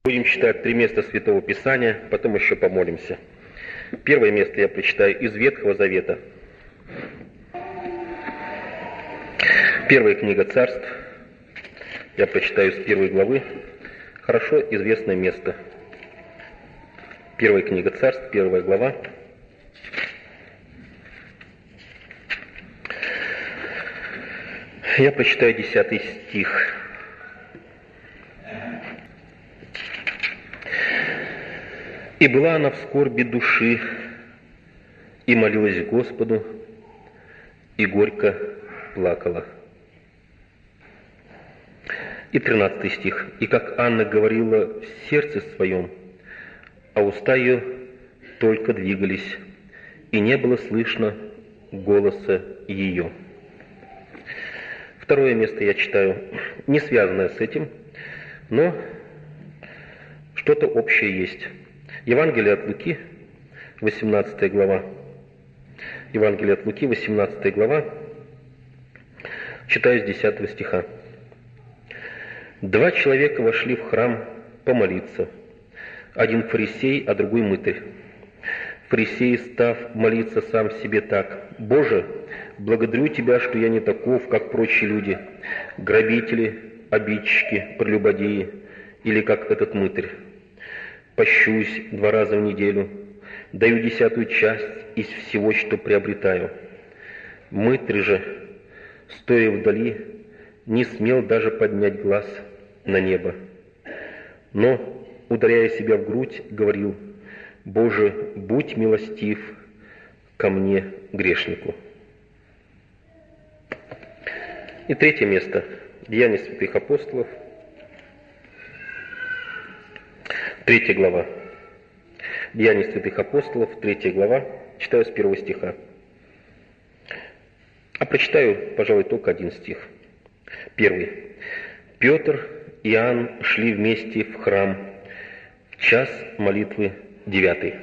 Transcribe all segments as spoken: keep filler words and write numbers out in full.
Будем читать три места Святого Писания, потом еще помолимся. Первое место я прочитаю из Ветхого Завета. Первая книга Царств. Я прочитаю с первой главы. Хорошо известное место. Первая книга Царств, первая глава. Я прочитаю десятый стих. «И была она в скорби души, и молилась Господу, и горько плакала». И тринадцатый стих. «И как Анна говорила в сердце своем, а уста ее только двигались, и не было слышно голоса ее». Второе место я читаю, не связанное с этим, но что-то общее есть. Евангелие от Луки, восемнадцатая глава. Евангелие от Луки, восемнадцатая глава. Читаю с десятого стиха. «Два человека вошли в храм помолиться, один фарисей, а другой мытарь. Фарисей, став молиться сам себе так: «Боже, благодарю Тебя, что я не таков, как прочие люди, грабители, обидчики, прелюбодеи, или как этот мытарь. Пощусь два раза в неделю, даю десятую часть из всего, что приобретаю». Мытарь же, стоя вдали, не смел даже поднять глаз на небо, но, ударяя себя в грудь, говорил: «Боже, будь милостив ко мне, грешнику». И третье место. Деяния святых апостолов. Третья глава. Деяния святых апостолов, третья глава. Читаю с первого стиха. А прочитаю, пожалуй, только один стих. Первый. «Петр и Иоанн шли вместе в храм в час молитвы девятый».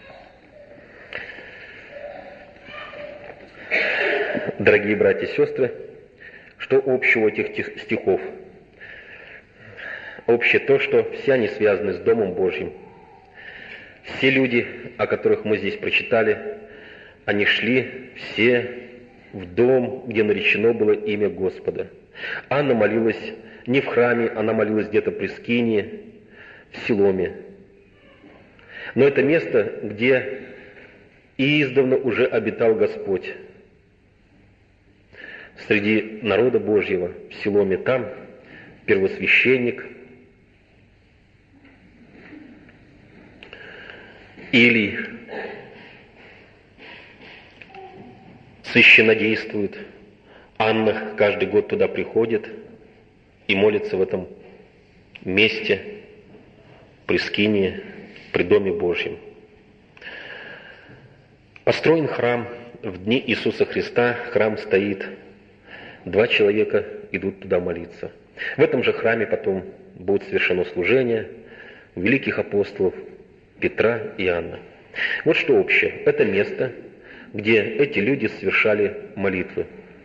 Дорогие братья и сестры, что общего у этих стихов? Общее то, что все они связаны с Домом Божьим. Все люди, о которых мы здесь прочитали, они шли все в дом, где наречено было имя Господа. Анна молилась не в храме, она молилась где-то при Скинии, в Силоме. Но это место, где издавна уже обитал Господь. Среди народа Божьего в Силоме там первосвященник Илий священнодействует. Анна каждый год туда приходит и молится в этом месте, при Скинии, при Доме Божьем. Построен храм в дни Иисуса Христа, храм стоит. Два человека идут туда молиться. В этом же храме потом будет совершено служение великих апостолов Петра и Иоанна. Вот что общее. Это место, где эти люди совершали молитвы.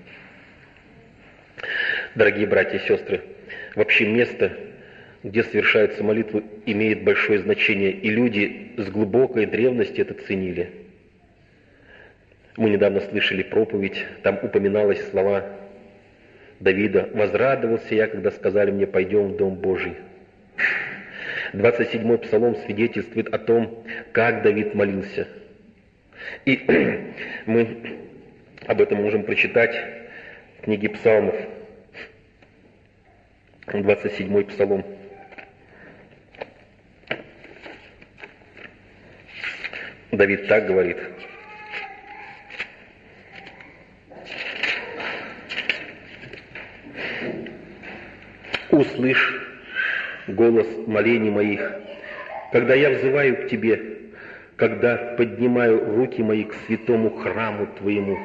Дорогие братья и сестры, вообще место, где совершаются молитвы, имеет большое значение, и люди с глубокой древности это ценили. Мы недавно слышали проповедь, там упоминалось слова Давида: «Возрадовался я, когда сказали мне: пойдем в Дом Божий». двадцать седьмой псалом свидетельствует о том, как Давид молился. И мы об этом можем прочитать в книге Псалмов, двадцать седьмой псалом. Давид так говорит: «Услышь голос молений моих, когда я взываю к Тебе, когда поднимаю руки мои к святому храму Твоему».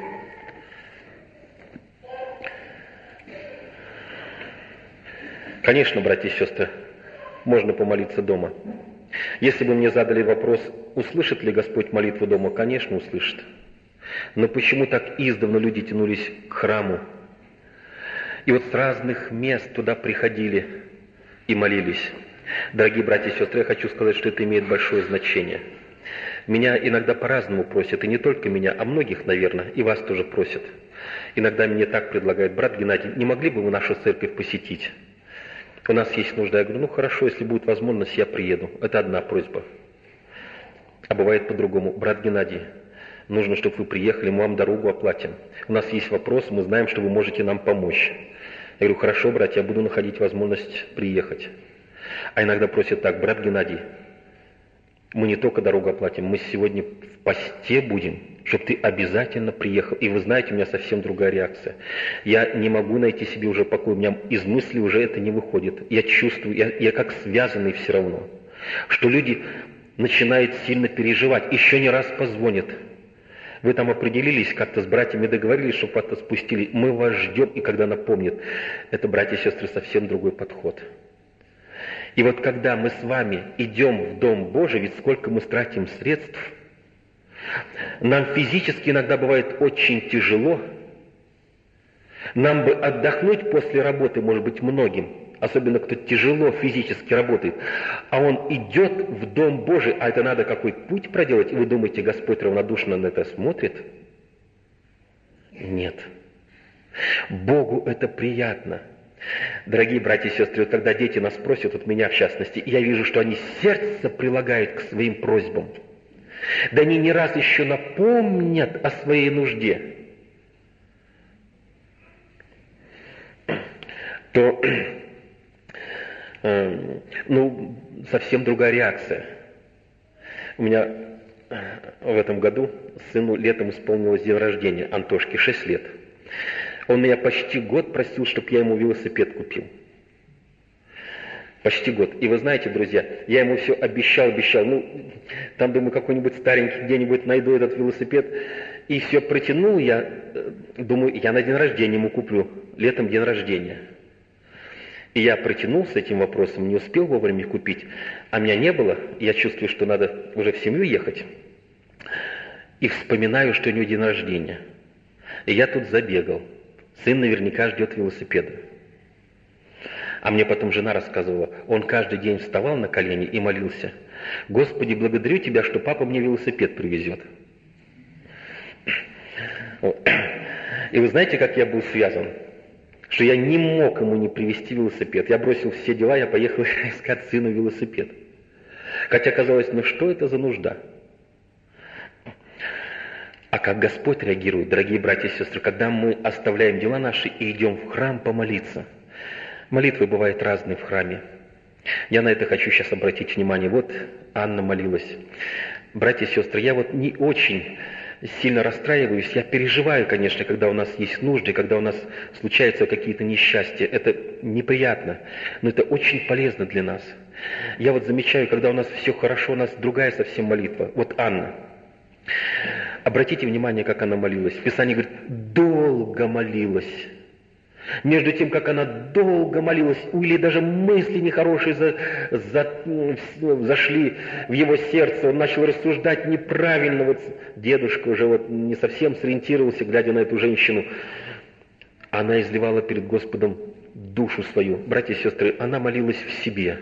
Конечно, братья и сестры, можно помолиться дома. Если бы мне задали вопрос, услышит ли Господь молитву дома, конечно, услышит. Но почему так издавна люди тянулись к храму? И вот с разных мест туда приходили и молились. Дорогие братья и сестры, я хочу сказать, что это имеет большое значение. Меня иногда по-разному просят, и не только меня, а многих, наверное, и вас тоже просят. Иногда мне так предлагают: брат Геннадий, не могли бы вы нашу церковь посетить? У нас есть нужда. Я говорю: ну хорошо, если будет возможность, я приеду. Это одна просьба. А бывает по-другому: брат Геннадий, нужно, чтобы вы приехали, мы вам дорогу оплатим. У нас есть вопрос, мы знаем, что вы можете нам помочь. Я говорю: хорошо, брат, я буду находить возможность приехать. А иногда просят так: брат Геннадий, мы не только дорогу оплатим, мы сегодня в посте будем, чтобы ты обязательно приехал. И вы знаете, у меня совсем другая реакция. Я не могу найти себе уже покой, у меня из мысли уже это не выходит. Я чувствую, я, я как связанный все равно, что люди начинают сильно переживать, еще не раз позвонят. Вы там определились как-то с братьями, договорились, чтобы это спустили. Мы вас ждем, и когда напомнят, это, братья и сестры, совсем другой подход. И вот когда мы с вами идем в Дом Божий, ведь сколько мы тратим средств, нам физически иногда бывает очень тяжело, нам бы отдохнуть после работы, может быть, многим, особенно кто тяжело физически работает, а он идет в Дом Божий, а это надо какой путь проделать, и вы думаете, Господь равнодушно на это смотрит? Нет. Богу это приятно. Дорогие братья и сестры, вот когда дети нас просят, вот меня в частности, я вижу, что они сердце прилагают к своим просьбам. Да они не раз еще напомнят о своей нужде. То, э, ну, совсем другая реакция. У меня в этом году сыну летом исполнилось день рождения, Антошке, шесть лет. Он меня почти год просил, чтобы я ему велосипед купил. Почти год. И вы знаете, друзья, я ему все обещал, обещал. Ну, там, думаю, какой-нибудь старенький где-нибудь найду этот велосипед. И все протянул я. Думаю, я на день рождения ему куплю. Летом день рождения. И я протянул с этим вопросом, не успел вовремя купить. А меня не было. Я чувствую, что надо уже в семью ехать. И вспоминаю, что у него день рождения. И я тут забегал. Сын наверняка ждет велосипеда. А мне потом жена рассказывала, он каждый день вставал на колени и молился: Господи, благодарю Тебя, что папа мне велосипед привезет. И вы знаете, как я был связан? Что я не мог ему не привезти велосипед. Я бросил все дела, я поехал искать сыну велосипед. Хотя казалось, ну что это за нужда? А как Господь реагирует, дорогие братья и сестры, когда мы оставляем дела наши и идем в храм помолиться. Молитвы бывают разные в храме. Я на это хочу сейчас обратить внимание. Вот Анна молилась. Братья и сестры, я вот не очень сильно расстраиваюсь. Я переживаю, конечно, когда у нас есть нужды, когда у нас случаются какие-то несчастья. Это неприятно, но это очень полезно для нас. Я вот замечаю, когда у нас все хорошо, у нас другая совсем молитва. Вот Анна. Обратите внимание, как она молилась. В Писании говорит, долго молилась. Между тем, как она долго молилась, или даже мысли нехорошие за, за, зашли в его сердце, он начал рассуждать неправильно. Вот дедушка уже вот не совсем сориентировался, глядя на эту женщину. Она изливала перед Господом душу свою. Братья и сестры, она молилась в себе.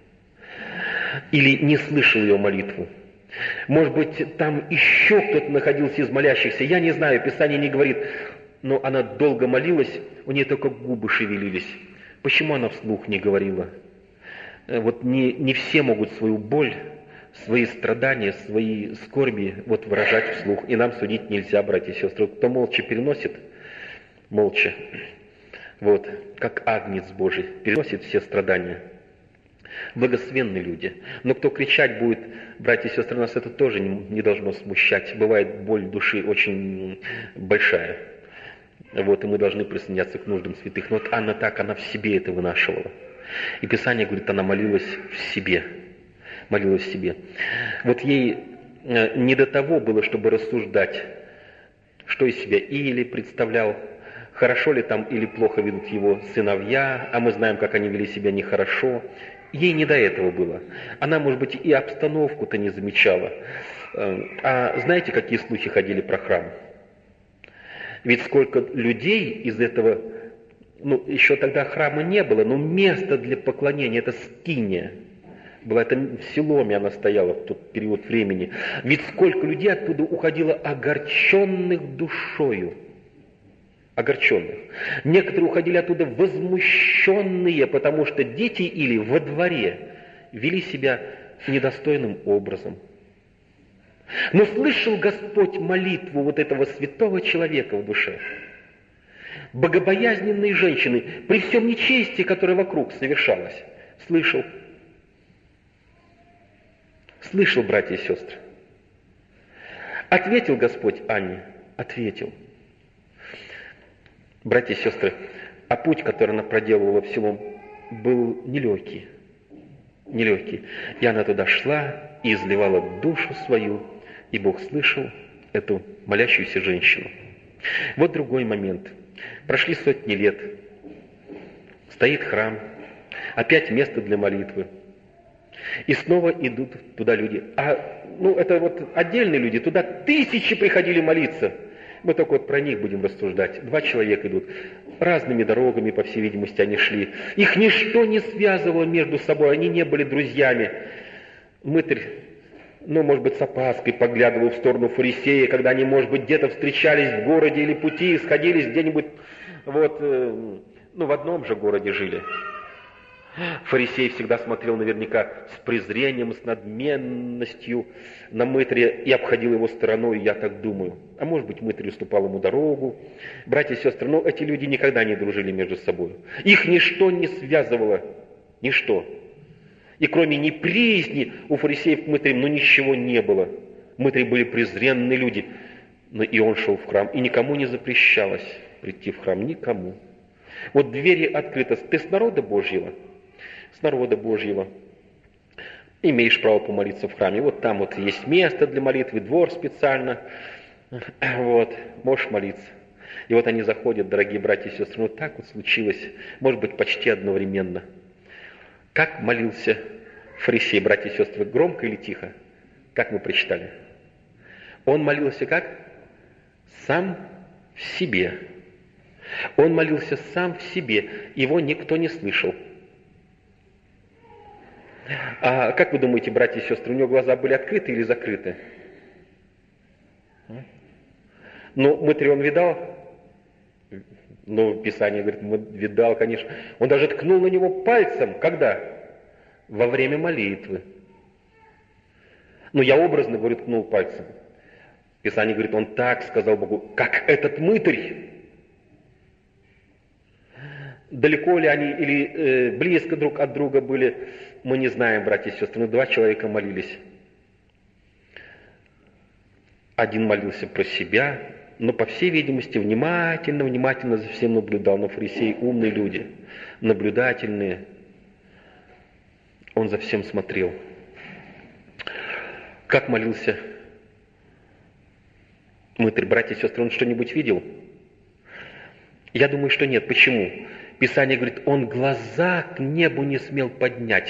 Или не слышал ее молитву. Может быть, там еще кто-то находился из молящихся. Я не знаю, Писание не говорит. Но она долго молилась, у нее только губы шевелились. Почему она вслух не говорила? Вот не, не все могут свою боль, свои страдания, свои скорби вот выражать вслух. И нам судить нельзя, братья и сестры. Кто молча переносит, молча, вот, как агнец Божий, переносит все страдания. Благословенные люди. Но кто кричать будет, братья и сестры, нас это тоже не, не должно смущать. Бывает боль души очень большая. Вот, и мы должны присоединяться к нуждам святых. Но вот Анна так, она в себе это вынашивала. И Писание говорит, она молилась в себе. Молилась в себе. Вот ей не до того было, чтобы рассуждать, что из себя Или представлял, хорошо ли там или плохо ведут его сыновья, а мы знаем, как они вели себя нехорошо. Ей не до этого было. Она, может быть, и обстановку-то не замечала. А знаете, какие слухи ходили про храм? Ведь сколько людей из этого, ну, еще тогда храма не было, но место для поклонения, это скиния. Была это в Силоме она стояла в тот период времени. Ведь сколько людей оттуда уходило огорченных душою. Огорченных. Некоторые уходили оттуда возмущенные, потому что дети или во дворе вели себя недостойным образом. Но слышал Господь молитву вот этого святого человека в душе, богобоязненной женщины, при всем нечестии, которое вокруг совершалось. Слышал. Слышал, братья и сестры. Ответил Господь Анне? Ответил. Братья и сестры, а путь, который она проделывала в Силом, был нелегкий. Нелегкий. И она туда шла и изливала душу свою, и Бог слышал эту молящуюся женщину. Вот другой момент. Прошли сотни лет. Стоит храм. Опять место для молитвы. И снова идут туда люди. А, ну, это вот отдельные люди. Туда тысячи приходили молиться. Мы только вот про них будем рассуждать. Два человека идут. Разными дорогами, по всей видимости, они шли. Их ничто не связывало между собой. Они не были друзьями. Мытарь, ну, может быть, с опаской поглядывал в сторону фарисея, когда они, может быть, где-то встречались в городе или пути, сходились где-нибудь, вот, э, ну, в одном же городе жили. Фарисей всегда смотрел наверняка с презрением, с надменностью на мытаря и обходил его стороной, я так думаю. А может быть, мытарь уступал ему дорогу. Братья и сестры, но эти люди никогда не дружили между собой. Их ничто не связывало, ничто. И кроме неприязни у фарисеев к мытарям, ну ничего не было. Мытари были презренные люди. Но и он шел в храм, и никому не запрещалось прийти в храм, никому. Вот двери открыты. Ты с народа Божьего? С народа Божьего. Имеешь право помолиться в храме. Вот там вот есть место для молитвы, двор специально. Вот, можешь молиться. И вот они заходят, дорогие братья и сестры. Ну так вот случилось, может быть, почти одновременно. Как молился фарисей, братья и сестры, громко или тихо? Как мы прочитали? Он молился как? Сам в себе. Он молился сам в себе. Его никто не слышал. А как вы думаете, братья и сестры, у него глаза были открыты или закрыты? Ну, мытаря он видал? Ну, Писание говорит, видал, конечно. Он даже ткнул на него пальцем. Когда? Во время молитвы. Ну, я образно говорю, ткнул пальцем. Писание говорит, он так сказал Богу, как этот мытарь. Далеко ли они или э, близко друг от друга были, мы не знаем, братья и сестры. Но два человека молились. Один молился про себя, но, по всей видимости, внимательно, внимательно за всем наблюдал. Но фарисеи умные люди, наблюдательные. Он за всем смотрел. Как молился мытарь, братья и сестры, он что-нибудь видел? Я думаю, что нет. Почему? Писание говорит, он глаза к небу не смел поднять.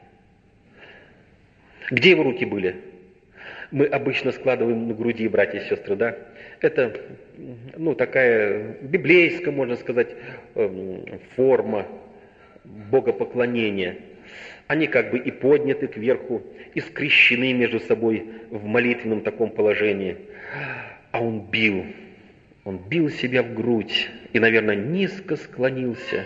Где его руки были? Мы обычно складываем на груди, братья и сестры, да? Это, ну, такая библейская, можно сказать, форма богопоклонения. Они как бы и подняты кверху, и скрещены между собой в молитвенном таком положении. А он бил, он бил себя в грудь и, наверное, низко склонился.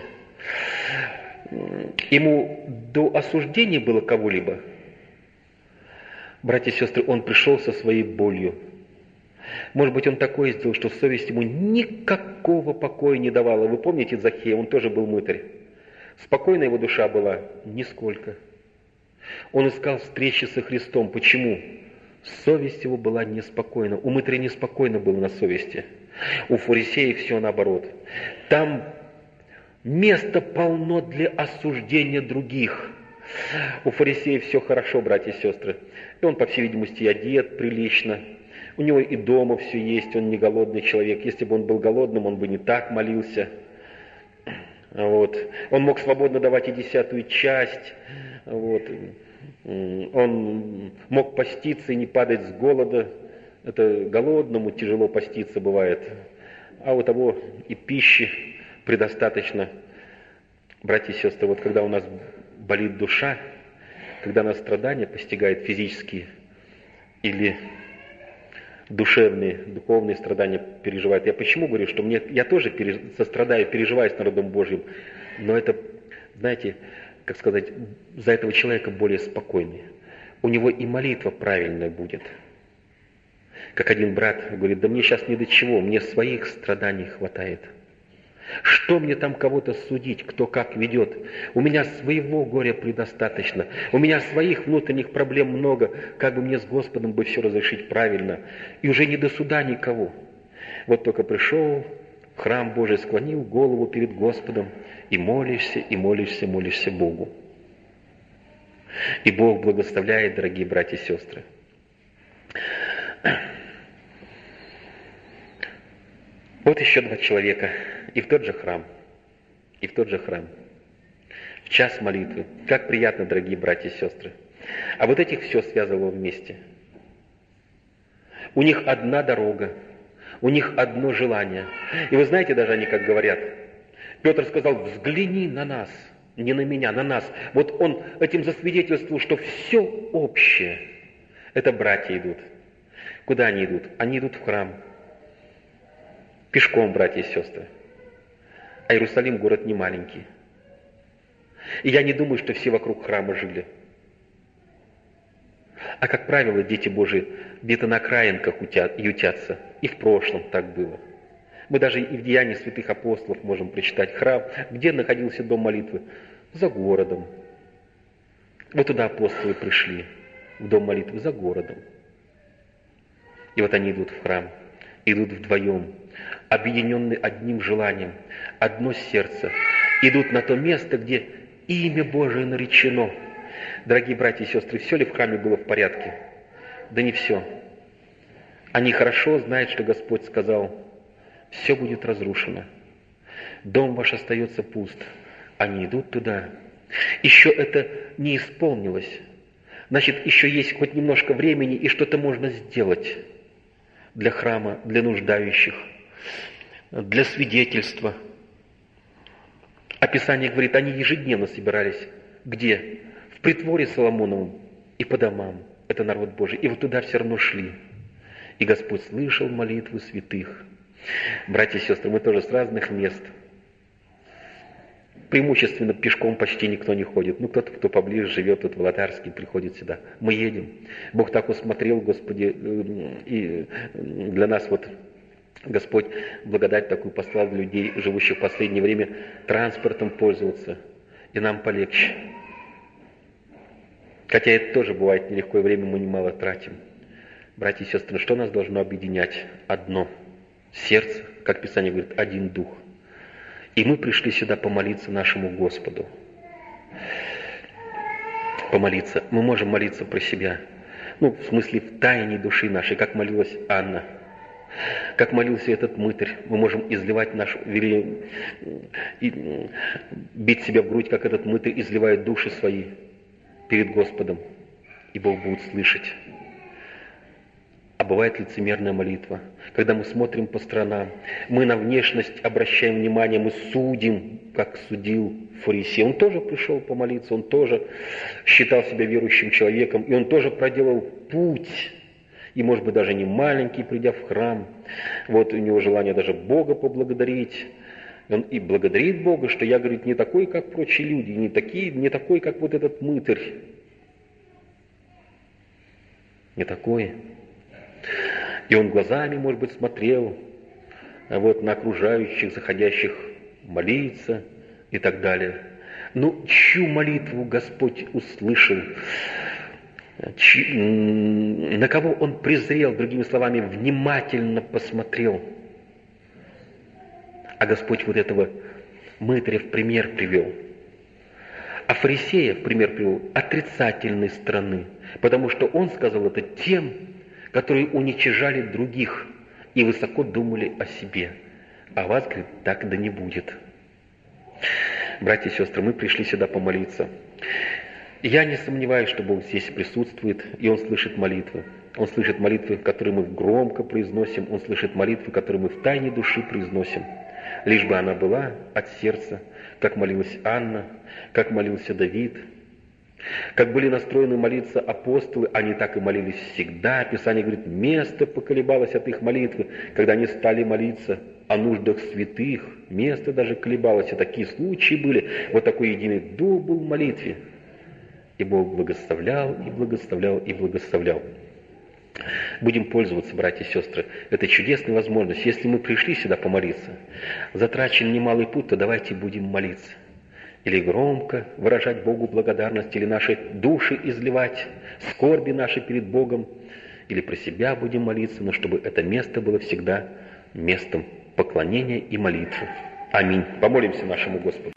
Ему до осуждения было кого-либо. Братья и сестры, он пришел со своей болью. Может быть, он такое сделал, что совесть ему никакого покоя не давала. Вы помните Захея? Он тоже был мытарь. Спокойна его душа была? Нисколько. Он искал встречи со Христом. Почему? Совесть его была неспокойна. У мытаря неспокойно было на совести. У фарисеев все наоборот. Там место полно для осуждения других. У фарисеев все хорошо, братья и сестры. И он, по всей видимости, одет прилично. У него и дома все есть, он не голодный человек. Если бы он был голодным, он бы не так молился. Вот. Он мог свободно давать и десятую часть. Вот. Он мог поститься и не падать с голода. Это голодному тяжело поститься бывает. А у того и пищи предостаточно. Братья и сестры, вот когда у нас болит душа, когда нас страдания постигают физические или душевные, духовные страдания переживают. Я почему говорю, что мне, я тоже переж, сострадаю, переживаю с народом Божьим, но это, знаете, как сказать, за этого человека более спокойный. У него и молитва правильная будет. Как один брат говорит, да мне сейчас ни до чего, мне своих страданий хватает. Что мне там кого-то судить, кто как ведет? У меня своего горя предостаточно. У меня своих внутренних проблем много. Как бы мне с Господом бы все разрешить правильно. И уже не до суда никого. Вот только пришел в храм Божий, склонил голову перед Господом и молишься, и молишься, молишься Богу. И Бог благословляет, дорогие братья и сестры. Вот еще два человека, и в тот же храм, и в тот же храм, в час молитвы. Как приятно, дорогие братья и сестры. А вот этих все связывало вместе. У них одна дорога, у них одно желание. И вы знаете, даже они как говорят, Петр сказал, взгляни на нас, не на меня, на нас. Вот он этим засвидетельствовал, что все общее, это братья идут. Куда они идут? Они идут в храм. Пешком, братья и сестры. А Иерусалим город не маленький. И я не думаю, что все вокруг храма жили. А как правило, дети Божии где-то на окраинках ютятся. И в прошлом так было. Мы даже и в Деянии святых апостолов можем прочитать храм. Где находился дом молитвы? За городом. Вот туда апостолы пришли, в дом молитвы, за городом. И вот они идут в храм, идут вдвоем, объединенные одним желанием, одно сердце, идут на то место, где имя Божие наречено. Дорогие братья и сестры, все ли в храме было в порядке? Да не все. Они хорошо знают, что Господь сказал, все будет разрушено. Дом ваш остается пуст. Они идут туда. Еще это не исполнилось. Значит, еще есть хоть немножко времени, и что-то можно сделать для храма, для нуждающих, для свидетельства. А Писание говорит, они ежедневно собирались. Где? В притворе Соломоновом и по домам. Это народ Божий. И вот туда все равно шли. И Господь слышал молитвы святых. Братья и сестры, мы тоже с разных мест. Преимущественно пешком почти никто не ходит. Ну, кто-то, кто поближе живет, тут в Володарске, приходит сюда. Мы едем. Бог так усмотрел, Господи, и для нас вот Господь благодать такую послал для людей, живущих в последнее время, транспортом пользоваться. И нам полегче. Хотя это тоже бывает нелегко, и время мы немало тратим. Братья и сестры, что нас должно объединять? Одно. Сердце, как Писание говорит, один дух. И мы пришли сюда помолиться нашему Господу. Помолиться. Мы можем молиться про себя. Ну, в смысле, в тайне души нашей, как молилась Анна. Как молился этот мытарь. Мы можем изливать нашу, или и, бить себя в грудь, как этот мытарь изливает души свои перед Господом. И Бог будет слышать. А бывает лицемерная молитва, когда мы смотрим по сторонам, мы на внешность обращаем внимание, мы судим, как судил фарисей. Он тоже пришел помолиться, он тоже считал себя верующим человеком, и он тоже проделал путь, и, может быть, даже не маленький, придя в храм. Вот у него желание даже Бога поблагодарить. Он и благодарит Бога, что я, говорит, не такой, как прочие люди, не, такие, не такой, как вот этот мытарь. Не такой. И он глазами, может быть, смотрел вот, на окружающих, заходящих молиться и так далее. Но чью молитву Господь услышал? Чь... На кого Он презрел, другими словами, внимательно посмотрел? А Господь вот этого мытаря в пример привел. А фарисея в пример привел отрицательной стороны, потому что он сказал это тем, которые уничижали других и высоко думали о себе. А вас, говорит, так да не будет. Братья и сестры, мы пришли сюда помолиться. Я не сомневаюсь, что Бог здесь присутствует, и Он слышит молитвы. Он слышит молитвы, которые мы громко произносим, Он слышит молитвы, которые мы в тайне души произносим. Лишь бы она была от сердца, как молилась Анна, как молился Давид, Как были настроены молиться апостолы, они так и молились всегда. Писание говорит, место поколебалось от их молитвы, когда они стали молиться о нуждах святых. Место даже колебалось, и такие случаи были. Вот такой единый дух был в молитве. И Бог благословлял, и благословлял, и благословлял. Будем пользоваться, братья и сестры, этой чудесной возможностью. Если мы пришли сюда помолиться, затрачен немалый путь, то давайте будем молиться. Или громко выражать Богу благодарность, или наши души изливать, скорби наши перед Богом, или про себя будем молиться, но чтобы это место было всегда местом поклонения и молитвы. Аминь. Помолимся нашему Господу.